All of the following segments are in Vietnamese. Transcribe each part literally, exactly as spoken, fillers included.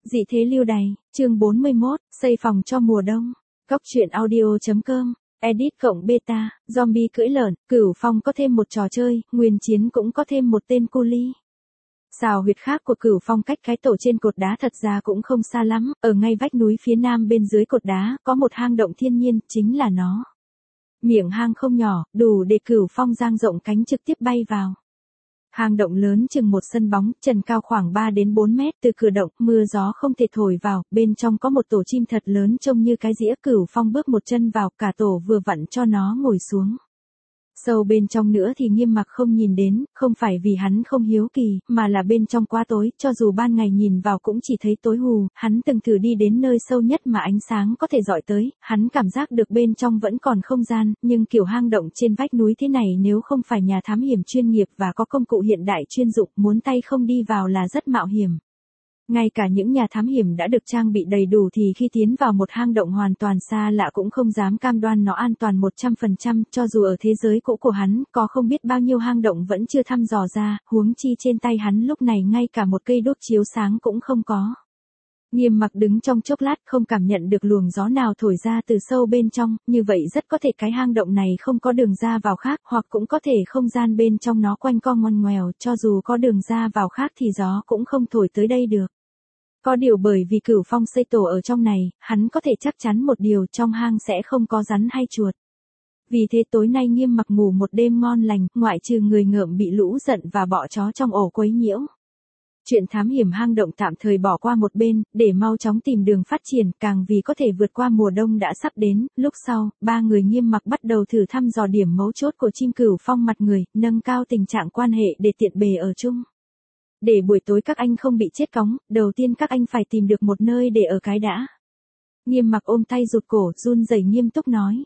Dị thế lưu đày, chương bốn mươi mốt, xây phòng cho mùa đông. Góc truyện audio.com, edit cộng beta, zombie cưỡi lợn, Cửu Phong có thêm một trò chơi, Nguyên Chiến cũng có thêm một tên cu li. Xào huyệt khác của Cửu Phong cách cái tổ trên cột đá thật ra cũng không xa lắm, ở ngay vách núi phía nam bên dưới cột đá, có một hang động thiên nhiên, chính là nó. Miệng hang không nhỏ, đủ để Cửu Phong dang rộng cánh trực tiếp bay vào. Hang động lớn chừng một sân bóng, trần cao khoảng ba đến bốn mét, từ cửa động, mưa gió không thể thổi vào, bên trong có một tổ chim thật lớn trông như cái dĩa. Cửu Phong bước một chân vào, cả tổ vừa vặn cho nó ngồi xuống. Sâu bên trong nữa thì Nghiêm Mặc không nhìn đến, không phải vì hắn không hiếu kỳ, mà là bên trong quá tối, cho dù ban ngày nhìn vào cũng chỉ thấy tối hù. Hắn từng thử đi đến nơi sâu nhất mà ánh sáng có thể dọi tới, hắn cảm giác được bên trong vẫn còn không gian, nhưng kiểu hang động trên vách núi thế này nếu không phải nhà thám hiểm chuyên nghiệp và có công cụ hiện đại chuyên dụng, muốn tay không đi vào là rất mạo hiểm. Ngay cả những nhà thám hiểm đã được trang bị đầy đủ thì khi tiến vào một hang động hoàn toàn xa lạ cũng không dám cam đoan nó an toàn một trăm phần trăm, cho dù ở thế giới cũ của hắn, có không biết bao nhiêu hang động vẫn chưa thăm dò ra, huống chi trên tay hắn lúc này ngay cả một cây đốt chiếu sáng cũng không có. Nghiêm Mặc đứng trong chốc lát không cảm nhận được luồng gió nào thổi ra từ sâu bên trong, như vậy rất có thể cái hang động này không có đường ra vào khác, hoặc cũng có thể không gian bên trong nó quanh co ngoằn ngoèo, cho dù có đường ra vào khác thì gió cũng không thổi tới đây được. Có điều bởi vì Cửu Phong xây tổ ở trong này, hắn có thể chắc chắn một điều, trong hang sẽ không có rắn hay chuột. Vì thế tối nay Nghiêm Mặc ngủ một đêm ngon lành, ngoại trừ người ngợm bị lũ giận và bọ chó trong ổ quấy nhiễu. Chuyện thám hiểm hang động tạm thời bỏ qua một bên, để mau chóng tìm đường phát triển, càng vì có thể vượt qua mùa đông đã sắp đến. Lúc sau, ba người Nghiêm Mặc bắt đầu thử thăm dò điểm mấu chốt của chim Cửu Phong mặt người, nâng cao tình trạng quan hệ để tiện bề ở chung. Để buổi tối các anh không bị chết cóng, đầu tiên các anh phải tìm được một nơi để ở cái đã. Nghiêm Mặc ôm tay rụt cổ, run rẩy nghiêm túc nói.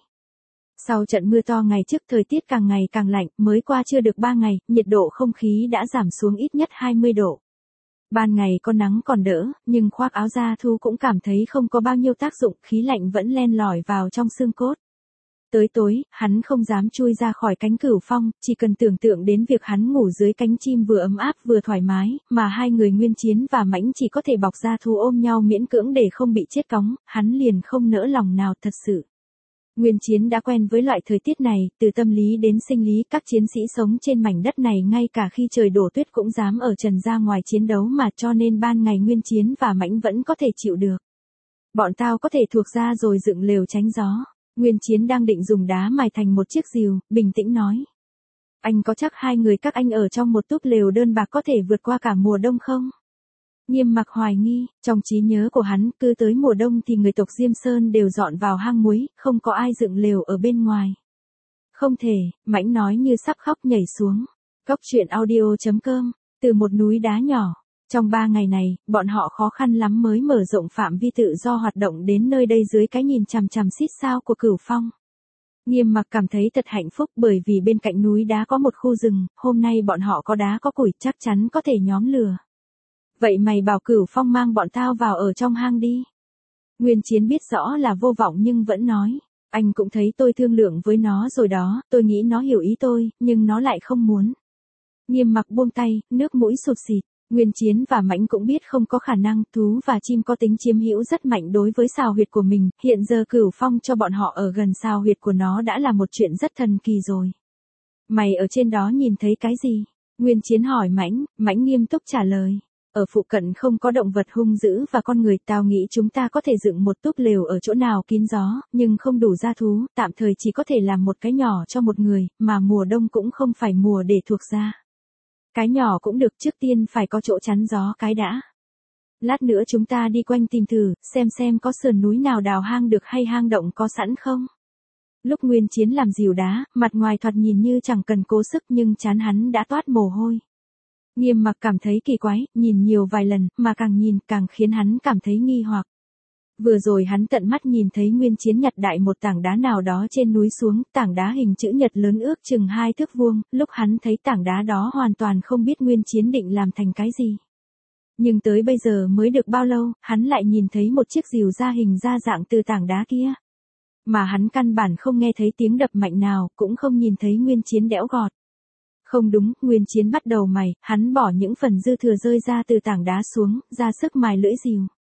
Sau trận mưa to ngày trước thời tiết càng ngày càng lạnh, mới qua chưa được ba ngày, nhiệt độ không khí đã giảm xuống ít nhất hai mươi độ. Ban ngày có nắng còn đỡ, nhưng khoác áo da thu cũng cảm thấy không có bao nhiêu tác dụng, khí lạnh vẫn len lỏi vào trong xương cốt. Tới tối, hắn không dám chui ra khỏi cánh Cửu Phong, chỉ cần tưởng tượng đến việc hắn ngủ dưới cánh chim vừa ấm áp vừa thoải mái, mà hai người Nguyên Chiến và Mãnh chỉ có thể bọc da thú ôm nhau miễn cưỡng để không bị chết cóng, hắn liền không nỡ lòng nào thật sự. Nguyên Chiến đã quen với loại thời tiết này, từ tâm lý đến sinh lý, các chiến sĩ sống trên mảnh đất này ngay cả khi trời đổ tuyết cũng dám ở trần ra ngoài chiến đấu mà, cho nên ban ngày Nguyên Chiến và Mãnh vẫn có thể chịu được. Bọn tao có thể thuộc ra rồi dựng lều tránh gió. Nguyên Chiến đang định dùng đá mài thành một chiếc rìu, bình tĩnh nói. Anh có chắc hai người các anh ở trong một túp lều đơn bạc có thể vượt qua cả mùa đông không? Nghiêm Mặc hoài nghi, trong trí nhớ của hắn, cứ tới mùa đông thì người tộc Diêm Sơn đều dọn vào hang muối, không có ai dựng lều ở bên ngoài. Không thể, Mãnh nói như sắp khóc nhảy xuống. Góc truyện audio.com, từ một núi đá nhỏ. Trong ba ngày này, bọn họ khó khăn lắm mới mở rộng phạm vi tự do hoạt động đến nơi đây dưới cái nhìn chằm chằm xít sao của Cửu Phong. Nghiêm Mặc cảm thấy thật hạnh phúc bởi vì bên cạnh núi đá có một khu rừng, hôm nay bọn họ có đá có củi chắc chắn có thể nhóm lửa. Vậy mày bảo Cửu Phong mang bọn tao vào ở trong hang đi. Nguyên Chiến biết rõ là vô vọng nhưng vẫn nói, anh cũng thấy tôi thương lượng với nó rồi đó, tôi nghĩ nó hiểu ý tôi, nhưng nó lại không muốn. Nghiêm Mặc buông tay, nước mũi sụt xịt. Nguyên Chiến và Mãnh cũng biết không có khả năng, thú và chim có tính chiếm hữu rất mạnh đối với xào huyệt của mình, hiện giờ Cửu Phong cho bọn họ ở gần xào huyệt của nó đã là một chuyện rất thần kỳ rồi. Mày ở trên đó nhìn thấy cái gì? Nguyên Chiến hỏi Mãnh, Mãnh nghiêm túc trả lời. Ở phụ cận không có động vật hung dữ và con người, tao nghĩ chúng ta có thể dựng một túp lều ở chỗ nào kín gió, nhưng không đủ gia thú, tạm thời chỉ có thể làm một cái nhỏ cho một người, mà mùa đông cũng không phải mùa để thuộc ra. Cái nhỏ cũng được, trước tiên phải có chỗ chắn gió cái đã. Lát nữa chúng ta đi quanh tìm thử, xem xem có sườn núi nào đào hang được hay hang động có sẵn không. Lúc Nguyên Chiến làm rìu đá, mặt ngoài thoạt nhìn như chẳng cần cố sức nhưng trán hắn đã toát mồ hôi. Nghiêm Mặc cảm thấy kỳ quái, nhìn nhiều vài lần, mà càng nhìn càng khiến hắn cảm thấy nghi hoặc. Vừa rồi hắn tận mắt nhìn thấy Nguyên Chiến nhặt đại một tảng đá nào đó trên núi xuống, tảng đá hình chữ nhật lớn ước chừng hai thước vuông, lúc hắn thấy tảng đá đó hoàn toàn không biết Nguyên Chiến định làm thành cái gì. Nhưng tới bây giờ mới được bao lâu, hắn lại nhìn thấy một chiếc rìu ra hình ra dạng từ tảng đá kia. Mà hắn căn bản không nghe thấy tiếng đập mạnh nào, cũng không nhìn thấy Nguyên Chiến đẽo gọt. Không đúng, Nguyên Chiến bắt đầu mày, hắn bỏ những phần dư thừa rơi ra từ tảng đá xuống, ra sức mài lưỡi rìu.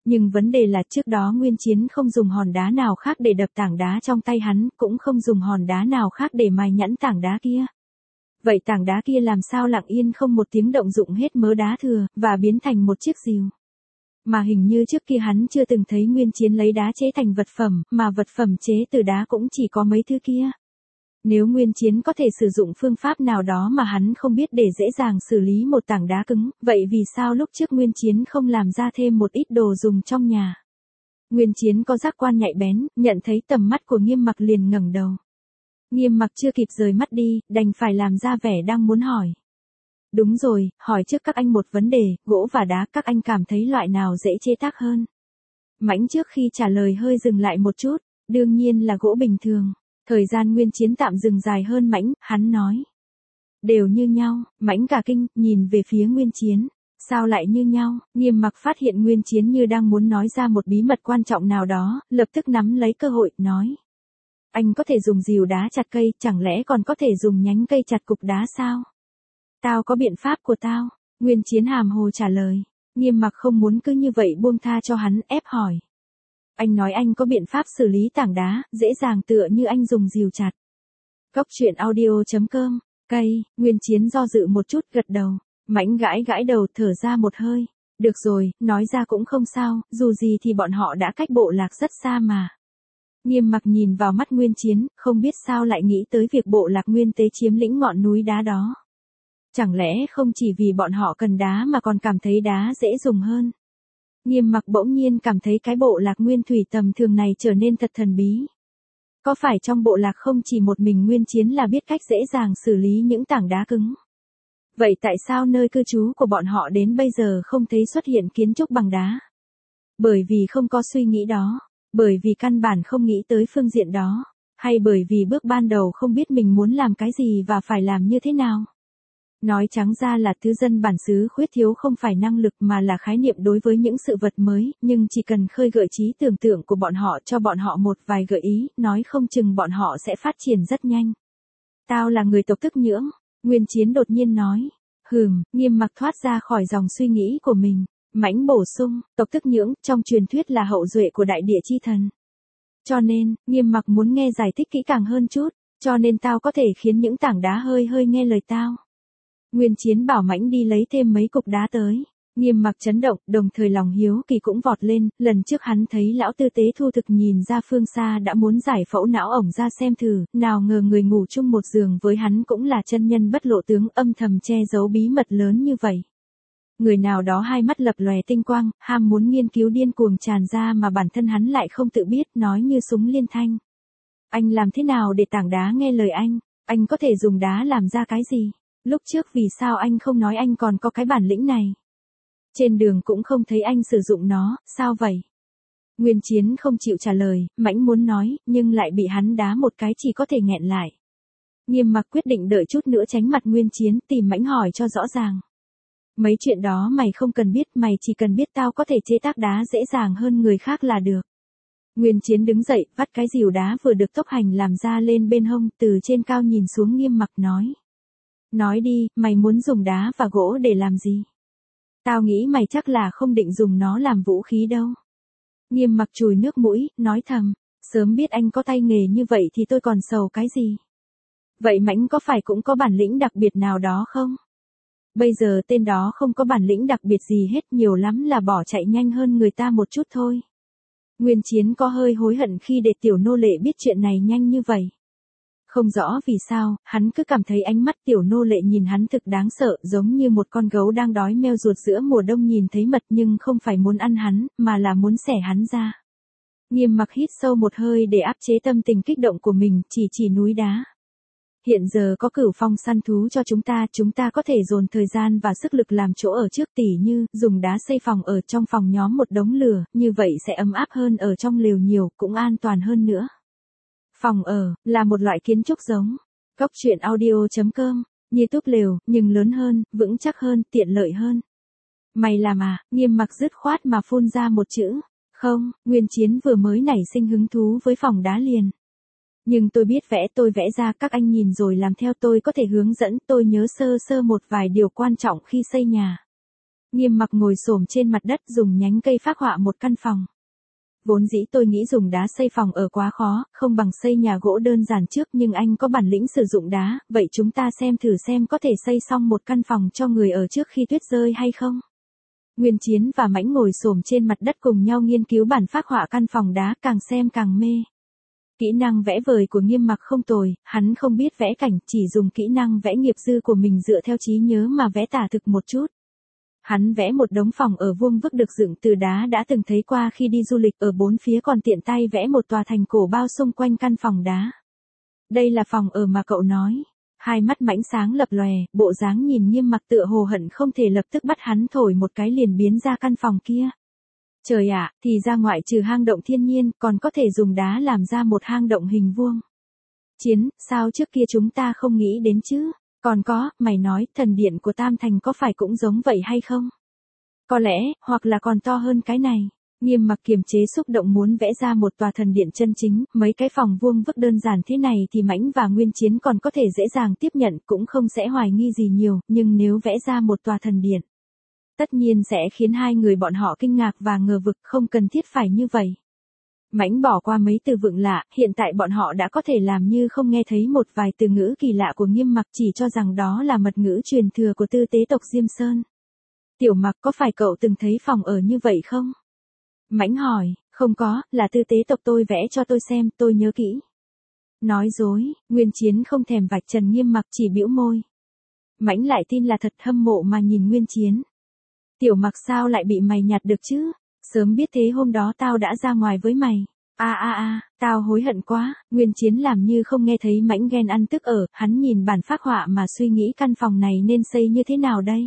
Nhưng vấn đề là trước đó Nguyên Chiến không dùng hòn đá nào khác để đập tảng đá trong tay hắn, cũng không dùng hòn đá nào khác để mài nhẵn tảng đá kia. Vậy tảng đá kia làm sao lặng yên không một tiếng động dụng hết mớ đá thừa, và biến thành một chiếc rìu. Mà hình như trước kia hắn chưa từng thấy Nguyên Chiến lấy đá chế thành vật phẩm, mà vật phẩm chế từ đá cũng chỉ có mấy thứ kia. Nếu Nguyên Chiến có thể sử dụng phương pháp nào đó mà hắn không biết để dễ dàng xử lý một tảng đá cứng, vậy vì sao lúc trước Nguyên Chiến không làm ra thêm một ít đồ dùng trong nhà? Nguyên Chiến có giác quan nhạy bén, nhận thấy tầm mắt của Nghiêm Mặc liền ngẩng đầu. Nghiêm Mặc chưa kịp rời mắt đi, đành phải làm ra vẻ đang muốn hỏi. Đúng rồi, hỏi trước các anh một vấn đề, gỗ và đá các anh cảm thấy loại nào dễ chế tác hơn? Mãnh trước khi trả lời hơi dừng lại một chút, đương nhiên là gỗ bình thường. Thời gian Nguyên Chiến tạm dừng dài hơn Mãnh, hắn nói. Đều như nhau, Mãnh cả kinh, nhìn về phía Nguyên Chiến. Sao lại như nhau? Nghiêm Mặc phát hiện Nguyên Chiến như đang muốn nói ra một bí mật quan trọng nào đó, lập tức nắm lấy cơ hội, nói. Anh có thể dùng rìu đá chặt cây, chẳng lẽ còn có thể dùng nhánh cây chặt cục đá sao? Tao có biện pháp của tao. Nguyên Chiến hàm hồ trả lời. Nghiêm Mặc không muốn cứ như vậy buông tha cho hắn, ép hỏi. Anh nói anh có biện pháp xử lý tảng đá, dễ dàng tựa như anh dùng rìu chặt. Cốc truyện audio chấm com, cây, Nguyên Chiến do dự một chút gật đầu. Mãnh gãi gãi đầu thở ra một hơi. Được rồi, nói ra cũng không sao, dù gì thì bọn họ đã cách bộ lạc rất xa mà. Nghiêm Mặc nhìn vào mắt Nguyên Chiến, không biết sao lại nghĩ tới việc bộ lạc Nguyên Tế chiếm lĩnh ngọn núi đá đó. Chẳng lẽ không chỉ vì bọn họ cần đá mà còn cảm thấy đá dễ dùng hơn. Nghiêm Mặc bỗng nhiên cảm thấy cái bộ lạc Nguyên Thủy tầm thường này trở nên thật thần bí. Có phải trong bộ lạc không chỉ một mình Nguyên Chiến là biết cách dễ dàng xử lý những tảng đá cứng? Vậy tại sao nơi cư trú của bọn họ đến bây giờ không thấy xuất hiện kiến trúc bằng đá? Bởi vì không có suy nghĩ đó, bởi vì căn bản không nghĩ tới phương diện đó, hay bởi vì bước ban đầu không biết mình muốn làm cái gì và phải làm như thế nào? Nói trắng ra là thứ dân bản xứ khuyết thiếu không phải năng lực mà là khái niệm đối với những sự vật mới, nhưng chỉ cần khơi gợi trí tưởng tượng của bọn họ cho bọn họ một vài gợi ý, nói không chừng bọn họ sẽ phát triển rất nhanh. Tao là người tộc Tức Nhưỡng, Nguyên Chiến đột nhiên nói. Hừm, Nghiêm Mặc thoát ra khỏi dòng suy nghĩ của mình. Mãnh bổ sung, tộc Tức Nhưỡng trong truyền thuyết là hậu duệ của đại địa chi thần. Cho nên, Nghiêm Mặc muốn nghe giải thích kỹ càng hơn chút, cho nên tao có thể khiến những tảng đá hơi hơi nghe lời tao. Nguyên Chiến bảo Mãnh đi lấy thêm mấy cục đá tới. Nghiêm Mặc chấn động, đồng thời lòng hiếu kỳ cũng vọt lên, lần trước hắn thấy lão tư tế Thu Thực nhìn ra phương xa đã muốn giải phẫu não ổng ra xem thử, nào ngờ người ngủ chung một giường với hắn cũng là chân nhân bất lộ tướng âm thầm che giấu bí mật lớn như vậy. Người nào đó hai mắt lập lòe tinh quang, ham muốn nghiên cứu điên cuồng tràn ra mà bản thân hắn lại không tự biết, nói như súng liên thanh. Anh làm thế nào để tảng đá nghe lời anh? Anh có thể dùng đá làm ra cái gì? Lúc trước vì sao anh không nói anh còn có cái bản lĩnh này? Trên đường cũng không thấy anh sử dụng nó, sao vậy? Nguyên Chiến không chịu trả lời, Mãnh muốn nói, nhưng lại bị hắn đá một cái chỉ có thể nghẹn lại. Nghiêm Mặc quyết định đợi chút nữa tránh mặt Nguyên Chiến, tìm Mãnh hỏi cho rõ ràng. Mấy chuyện đó mày không cần biết, mày chỉ cần biết tao có thể chế tác đá dễ dàng hơn người khác là được. Nguyên Chiến đứng dậy, vắt cái rìu đá vừa được Tốc Hành làm ra lên bên hông, từ trên cao nhìn xuống Nghiêm Mặc nói. Nói đi, mày muốn dùng đá và gỗ để làm gì? Tao nghĩ mày chắc là không định dùng nó làm vũ khí đâu. Nghiêm Mặc chùi nước mũi, nói thầm, sớm biết anh có tay nghề như vậy thì tôi còn sầu cái gì. Vậy Mãnh có phải cũng có bản lĩnh đặc biệt nào đó không? Bây giờ tên đó không có bản lĩnh đặc biệt gì hết, nhiều lắm là bỏ chạy nhanh hơn người ta một chút thôi. Nguyên Chiến có hơi hối hận khi để tiểu nô lệ biết chuyện này nhanh như vậy. Không rõ vì sao, hắn cứ cảm thấy ánh mắt tiểu nô lệ nhìn hắn thực đáng sợ, giống như một con gấu đang đói meo ruột giữa mùa đông nhìn thấy mật nhưng không phải muốn ăn hắn, mà là muốn xẻ hắn ra. Nghiêm Mặc hít sâu một hơi để áp chế tâm tình kích động của mình, chỉ chỉ núi đá. Hiện giờ có Cửu Phong săn thú cho chúng ta, chúng ta có thể dồn thời gian và sức lực làm chỗ ở trước, tỉ như dùng đá xây phòng ở trong phòng nhóm một đống lửa, như vậy sẽ ấm áp hơn ở trong lều nhiều, cũng an toàn hơn nữa. Phòng ở là một loại kiến trúc giống cốc truyện audio chấm com, như túp lều, nhưng lớn hơn, vững chắc hơn, tiện lợi hơn. Mày làm à? Nghiêm Mặc dứt khoát mà phun ra một chữ. Không, Nguyên Chiến vừa mới nảy sinh hứng thú với phòng đá liền. Nhưng tôi biết vẽ, tôi vẽ ra, các anh nhìn rồi làm theo, tôi có thể hướng dẫn, tôi nhớ sơ sơ một vài điều quan trọng khi xây nhà. Nghiêm Mặc ngồi xổm trên mặt đất dùng nhánh cây phác họa một căn phòng. Vốn dĩ tôi nghĩ dùng đá xây phòng ở quá khó, không bằng xây nhà gỗ đơn giản trước, nhưng anh có bản lĩnh sử dụng đá, vậy chúng ta xem thử xem có thể xây xong một căn phòng cho người ở trước khi tuyết rơi hay không. Nguyên Chiến và Mãnh ngồi xổm trên mặt đất cùng nhau nghiên cứu bản phác họa căn phòng đá, càng xem càng mê. Kỹ năng vẽ vời của Nghiêm Mặc không tồi, hắn không biết vẽ cảnh, chỉ dùng kỹ năng vẽ nghiệp dư của mình dựa theo trí nhớ mà vẽ tả thực một chút. Hắn vẽ một đống phòng ở vuông vức được dựng từ đá đã từng thấy qua khi đi du lịch, ở bốn phía còn tiện tay vẽ một tòa thành cổ bao xung quanh căn phòng đá. Đây là phòng ở mà cậu nói. Hai mắt Mãnh sáng lập lòe, bộ dáng nhìn Nghiêm Mặc tựa hồ hận không thể lập tức bắt hắn thổi một cái liền biến ra căn phòng kia. Trời ạ, thì ra ngoại trừ hang động thiên nhiên, còn có thể dùng đá làm ra một hang động hình vuông. Chiến, sao trước kia chúng ta không nghĩ đến chứ? Còn có, mày nói, thần điện của Tam Thành có phải cũng giống vậy hay không? Có lẽ, hoặc là còn to hơn cái này. Nghiêm Mặc kiềm chế xúc động muốn vẽ ra một tòa thần điện chân chính, mấy cái phòng vuông vức đơn giản thế này thì Mãnh và Nguyên Chiến còn có thể dễ dàng tiếp nhận, cũng không sẽ hoài nghi gì nhiều, nhưng nếu vẽ ra một tòa thần điện, tất nhiên sẽ khiến hai người bọn họ kinh ngạc và ngờ vực, không cần thiết phải như vậy. Mãnh bỏ qua mấy từ vựng lạ, hiện tại bọn họ đã có thể làm như không nghe thấy một vài từ ngữ kỳ lạ của Nghiêm Mặc, chỉ cho rằng đó là mật ngữ truyền thừa của tư tế tộc Diêm Sơn. Tiểu Mặc, có phải cậu từng thấy phòng ở như vậy không? Mãnh hỏi, không có, là tư tế tộc tôi vẽ cho tôi xem, tôi nhớ kỹ. Nói dối, Nguyên Chiến không thèm vạch trần Nghiêm Mặc, chỉ bĩu môi. Mãnh lại tin là thật, hâm mộ mà nhìn Nguyên Chiến. Tiểu Mặc, sao lại bị mày nhặt được chứ? Sớm biết thế hôm đó tao đã ra ngoài với mày. A a a, tao hối hận quá. Nguyên Chiến làm như không nghe thấy Mãnh ghen ăn tức ở, hắn nhìn bản phác họa mà suy nghĩ căn phòng này nên xây như thế nào đây.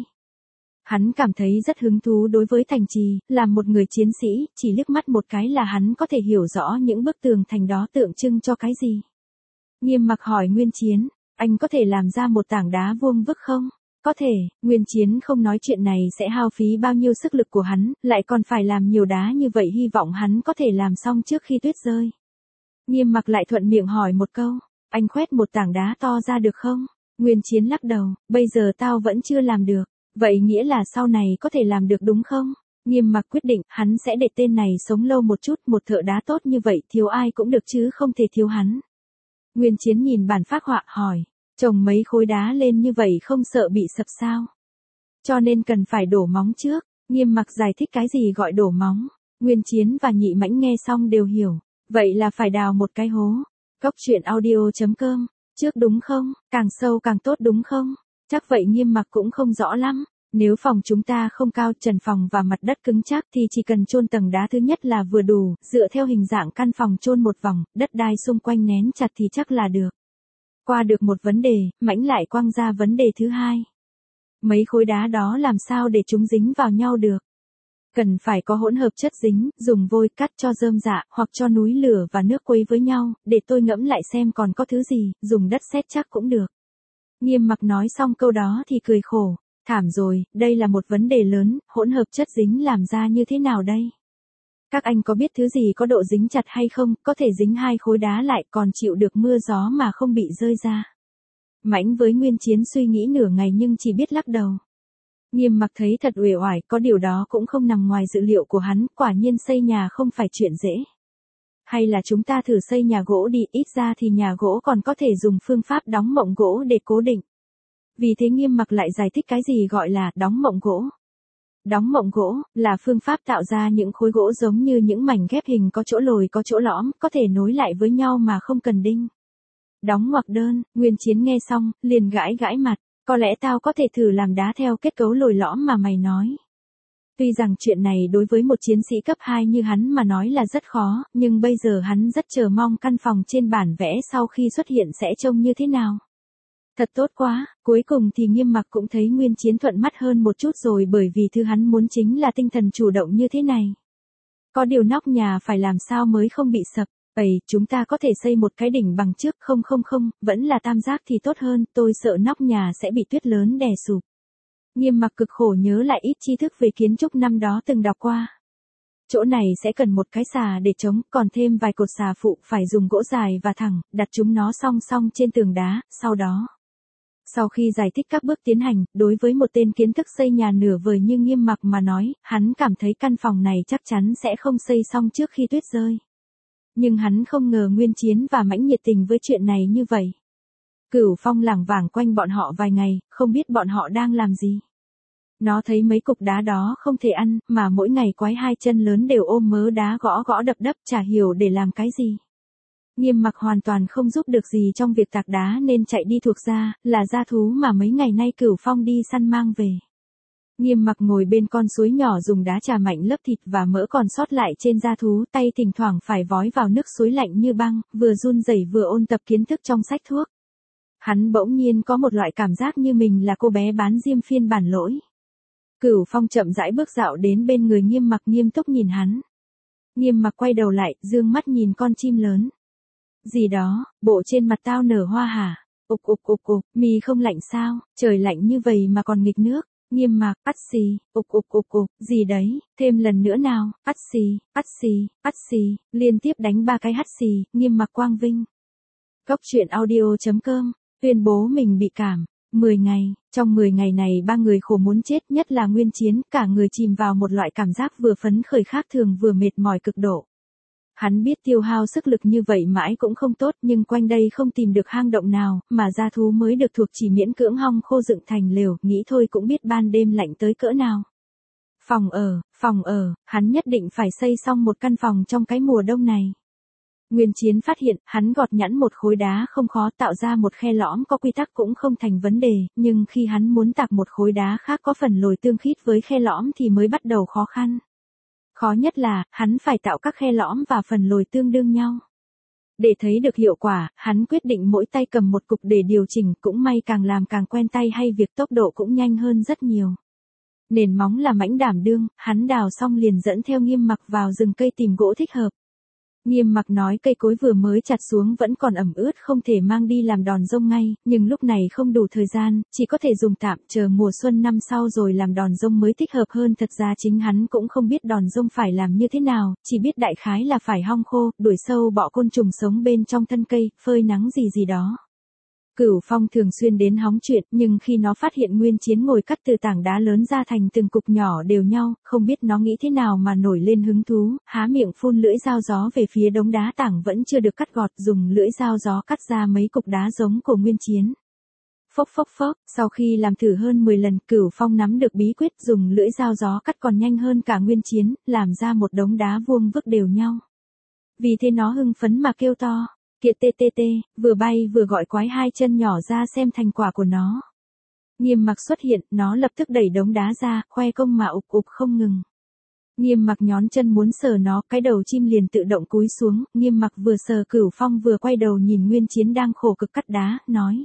Hắn cảm thấy rất hứng thú đối với thành trì, là một người chiến sĩ, chỉ liếc mắt một cái là hắn có thể hiểu rõ những bức tường thành đó tượng trưng cho cái gì. Nghiêm Mặc hỏi Nguyên Chiến, anh có thể làm ra một tảng đá vuông vức không? Có thể. Nguyên Chiến không nói chuyện này sẽ hao phí bao nhiêu sức lực của hắn, lại còn phải làm nhiều đá như vậy, hy vọng hắn có thể làm xong trước khi tuyết rơi. Nghiêm Mặc lại thuận miệng hỏi một câu, anh khoét một tảng đá to ra được không? Nguyên Chiến lắc đầu, bây giờ tao vẫn chưa làm được. Vậy nghĩa là sau này có thể làm được đúng không? Nghiêm Mặc quyết định, hắn sẽ để tên này sống lâu một chút, một thợ đá tốt như vậy thiếu ai cũng được chứ không thể thiếu hắn. Nguyên Chiến nhìn bản phác họa hỏi, chồng mấy khối đá lên như vậy không sợ bị sập sao? Cho nên cần phải đổ móng trước. Nghiêm Mặc giải thích cái gì gọi đổ móng. Nguyên Chiến và Nhị Mãnh nghe xong đều hiểu. Vậy là phải đào một cái hố. Cốc truyện audio chấm com. Trước đúng không? Càng sâu càng tốt đúng không? Chắc vậy. Nghiêm Mặc cũng không rõ lắm. Nếu phòng chúng ta không cao, trần phòng và mặt đất cứng chắc thì chỉ cần chôn tầng đá thứ nhất là vừa đủ, dựa theo hình dạng căn phòng chôn một vòng, đất đai xung quanh nén chặt thì chắc là được. Qua được một vấn đề, Mãnh lại quăng ra vấn đề thứ hai. Mấy khối đá đó làm sao để chúng dính vào nhau được? Cần phải có hỗn hợp chất dính, dùng vôi cắt cho rơm rạ, hoặc cho núi lửa và nước quấy với nhau, để tôi ngẫm lại xem còn có thứ gì, dùng đất sét chắc cũng được. Nghiêm Mặc nói xong câu đó thì cười khổ. Thảm rồi, đây là một vấn đề lớn, hỗn hợp chất dính làm ra như thế nào đây? Các anh có biết thứ gì có độ dính chặt hay không, có thể dính hai khối đá lại còn chịu được mưa gió mà không bị rơi ra? Mãnh với Nguyên Chiến suy nghĩ nửa ngày nhưng chỉ biết lắc đầu. Nghiêm Mặc thấy thật uể oải, có điều đó cũng không nằm ngoài dự liệu của hắn, quả nhiên xây nhà không phải chuyện dễ. Hay là chúng ta thử xây nhà gỗ đi, ít ra thì nhà gỗ còn có thể dùng phương pháp đóng mộng gỗ để cố định. Vì thế Nghiêm Mặc lại giải thích cái gì gọi là đóng mộng gỗ. Đóng mộng gỗ là phương pháp tạo ra những khối gỗ giống như những mảnh ghép hình có chỗ lồi có chỗ lõm, có thể nối lại với nhau mà không cần đinh. Đóng ngoặc đơn. Nguyên Chiến nghe xong, liền gãi gãi mặt, có lẽ tao có thể thử làm đá theo kết cấu lồi lõm mà mày nói. Tuy rằng chuyện này đối với một chiến sĩ cấp hai như hắn mà nói là rất khó, nhưng bây giờ hắn rất chờ mong căn phòng trên bản vẽ sau khi xuất hiện sẽ trông như thế nào. Thật tốt quá, cuối cùng thì Nghiêm Mặc cũng thấy Nguyên Chiến thuận mắt hơn một chút rồi, bởi vì thứ hắn muốn chính là tinh thần chủ động như thế này. Có điều nóc nhà phải làm sao mới không bị sập. Ây, chúng ta có thể xây một cái đỉnh bằng trước, không không không, vẫn là tam giác thì tốt hơn, tôi sợ nóc nhà sẽ bị tuyết lớn đè sụp. Nghiêm Mặc cực khổ nhớ lại ít tri thức về kiến trúc năm đó từng đọc qua. Chỗ này sẽ cần một cái xà để chống, còn thêm vài cột xà phụ, phải dùng gỗ dài và thẳng, đặt chúng nó song song trên tường đá, sau đó Sau khi giải thích các bước tiến hành, đối với một tên kiến thức xây nhà nửa vời như Nghiêm Mặc mà nói, hắn cảm thấy căn phòng này chắc chắn sẽ không xây xong trước khi tuyết rơi. Nhưng hắn không ngờ Nguyên Chiến và Mãnh nhiệt tình với chuyện này như vậy. Cửu Phong lảng vảng quanh bọn họ vài ngày, không biết bọn họ đang làm gì. Nó thấy mấy cục đá đó không thể ăn, mà mỗi ngày quái hai chân lớn đều ôm mớ đá gõ gõ đập đập, chả hiểu để làm cái gì. Nghiêm Mặc hoàn toàn không giúp được gì trong việc tạc đá nên chạy đi thuộc ra, là gia thú mà mấy ngày nay Cửu Phong đi săn mang về. Nghiêm Mặc ngồi bên con suối nhỏ dùng đá trà mạnh lớp thịt và mỡ còn sót lại trên da thú, tay thỉnh thoảng phải vói vào nước suối lạnh như băng, vừa run rẩy vừa ôn tập kiến thức trong sách thuốc. Hắn bỗng nhiên có một loại cảm giác như mình là cô bé bán diêm phiên bản lỗi. Cửu Phong chậm rãi bước dạo đến bên người Nghiêm Mặc nghiêm túc nhìn hắn. Nghiêm Mặc quay đầu lại, dương mắt nhìn con chim lớn. Gì đó, bộ trên mặt tao nở hoa hả? Ục ục ục ục, mi không lạnh sao, trời lạnh như vậy mà còn nghịch nước. Nghiêm Mặc, ắt xì, ục ục ục ục, gì đấy, thêm lần nữa nào, ắt xì, ắt xì, ắt xì, liên tiếp đánh ba cái hắt xì, Nghiêm Mặc quang vinh. Cốc truyện audio chấm com, tuyên bố mình bị cảm. mười ngày, trong mười ngày này ba người khổ muốn chết, nhất là Nguyên Chiến, cả người chìm vào một loại cảm giác vừa phấn khởi khác thường vừa mệt mỏi cực độ. Hắn biết tiêu hao sức lực như vậy mãi cũng không tốt, nhưng quanh đây không tìm được hang động nào, mà gia thú mới được thuộc chỉ miễn cưỡng hong khô dựng thành lều, nghĩ thôi cũng biết ban đêm lạnh tới cỡ nào. Phòng ở, phòng ở, hắn nhất định phải xây xong một căn phòng trong cái mùa đông này. Nguyên Chiến phát hiện, hắn gọt nhẵn một khối đá không khó, tạo ra một khe lõm có quy tắc cũng không thành vấn đề, nhưng khi hắn muốn tạc một khối đá khác có phần lồi tương khít với khe lõm thì mới bắt đầu khó khăn. Khó nhất là, hắn phải tạo các khe lõm và phần lồi tương đương nhau. Để thấy được hiệu quả, hắn quyết định mỗi tay cầm một cục để điều chỉnh, cũng may càng làm càng quen tay hay việc tốc độ cũng nhanh hơn rất nhiều. Nền móng là Mãnh đảm đương, hắn đào xong liền dẫn theo Nghiêm Mặc vào rừng cây tìm gỗ thích hợp. Nghiêm Mặc nói cây cối vừa mới chặt xuống vẫn còn ẩm ướt không thể mang đi làm đòn dông ngay, nhưng lúc này không đủ thời gian, chỉ có thể dùng tạm, chờ mùa xuân năm sau rồi làm đòn dông mới thích hợp hơn. Thật ra chính hắn cũng không biết đòn dông phải làm như thế nào, chỉ biết đại khái là phải hong khô, đuổi sâu bọ côn trùng sống bên trong thân cây, phơi nắng gì gì đó. Cửu Phong thường xuyên đến hóng chuyện, nhưng khi nó phát hiện Nguyên Chiến ngồi cắt từ tảng đá lớn ra thành từng cục nhỏ đều nhau, không biết nó nghĩ thế nào mà nổi lên hứng thú, há miệng phun lưỡi dao gió về phía đống đá tảng vẫn chưa được cắt gọt, dùng lưỡi dao gió cắt ra mấy cục đá giống của Nguyên Chiến. Phốc phốc phốc, sau khi làm thử hơn mười lần, Cửu Phong nắm được bí quyết dùng lưỡi dao gió cắt còn nhanh hơn cả Nguyên Chiến, làm ra một đống đá vuông vức đều nhau. Vì thế nó hưng phấn mà kêu to. Kiệt tê tê tê, vừa bay vừa gọi quái hai chân nhỏ ra xem thành quả của nó. Nghiêm Mặc xuất hiện, nó lập tức đẩy đống đá ra, khoe công mà ục ục không ngừng. Nghiêm Mặc nhón chân muốn sờ nó, cái đầu chim liền tự động cúi xuống, Nghiêm Mặc vừa sờ Cửu Phong vừa quay đầu nhìn Nguyên Chiến đang khổ cực cắt đá, nói.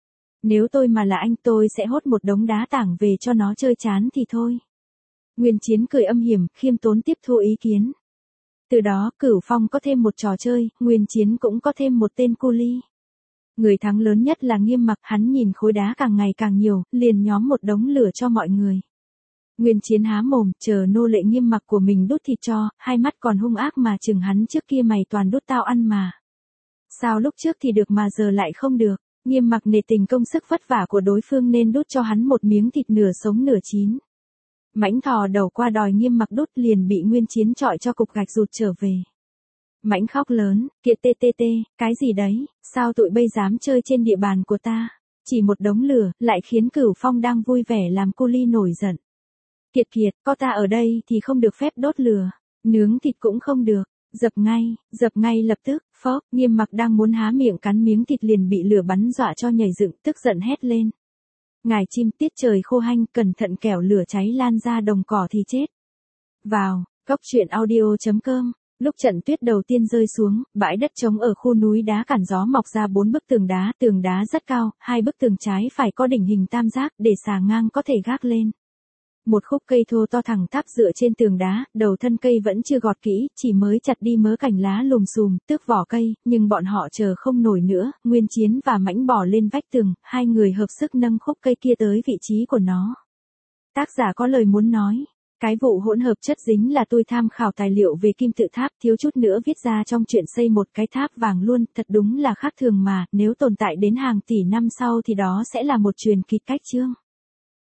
Nếu tôi mà là anh tôi sẽ hốt một đống đá tảng về cho nó chơi chán thì thôi. Nguyên Chiến cười âm hiểm, khiêm tốn tiếp thu ý kiến. Từ đó, Cửu Phong có thêm một trò chơi, Nguyên Chiến cũng có thêm một tên cu li. Người thắng lớn nhất là Nghiêm Mặc, hắn nhìn khối đá càng ngày càng nhiều, liền nhóm một đống lửa cho mọi người. Nguyên Chiến há mồm, chờ nô lệ Nghiêm Mặc của mình đút thịt cho, hai mắt còn hung ác mà chừng hắn, trước kia mày toàn đút tao ăn mà. Sao lúc trước thì được mà giờ lại không được, Nghiêm Mặc nể tình công sức vất vả của đối phương nên đút cho hắn một miếng thịt nửa sống nửa chín. Mãnh thò đầu qua đòi Nghiêm Mặc đút liền bị Nguyên Chiến chọi cho cục gạch rụt trở về. Mãnh khóc lớn, Kiệt tê tê tê, cái gì đấy, sao tụi bây dám chơi trên địa bàn của ta? Chỉ một đống lửa, lại khiến Cửu Phong đang vui vẻ làm cu li nổi giận. Kiệt Kiệt, có ta ở đây thì không được phép đốt lửa, nướng thịt cũng không được, dập ngay, dập ngay lập tức, phốc, Nghiêm Mặc đang muốn há miệng cắn miếng thịt liền bị lửa bắn dọa cho nhảy dựng, tức giận hét lên. Ngài chim, tiết trời khô hanh, cẩn thận kẻo lửa cháy lan ra đồng cỏ thì chết. Vào, cốc truyện audio chấm com. Lúc trận tuyết đầu tiên rơi xuống, bãi đất trống ở khu núi đá cản gió mọc ra bốn bức tường đá, tường đá rất cao, hai bức tường trái phải có đỉnh hình tam giác để xà ngang có thể gác lên. Một khúc cây thô to thẳng tắp dựa trên tường đá, đầu thân cây vẫn chưa gọt kỹ, chỉ mới chặt đi mớ cành lá lùm xùm, tước vỏ cây, nhưng bọn họ chờ không nổi nữa, Nguyên Chiến và Mãnh bò lên vách tường, hai người hợp sức nâng khúc cây kia tới vị trí của nó. Tác giả có lời muốn nói. Cái vụ hỗn hợp chất dính là tôi tham khảo tài liệu về kim tự tháp, thiếu chút nữa viết ra trong chuyện xây một cái tháp vàng luôn, thật đúng là khác thường mà, nếu tồn tại đến hàng tỷ năm sau thì đó sẽ là một truyền kỳ cách chương.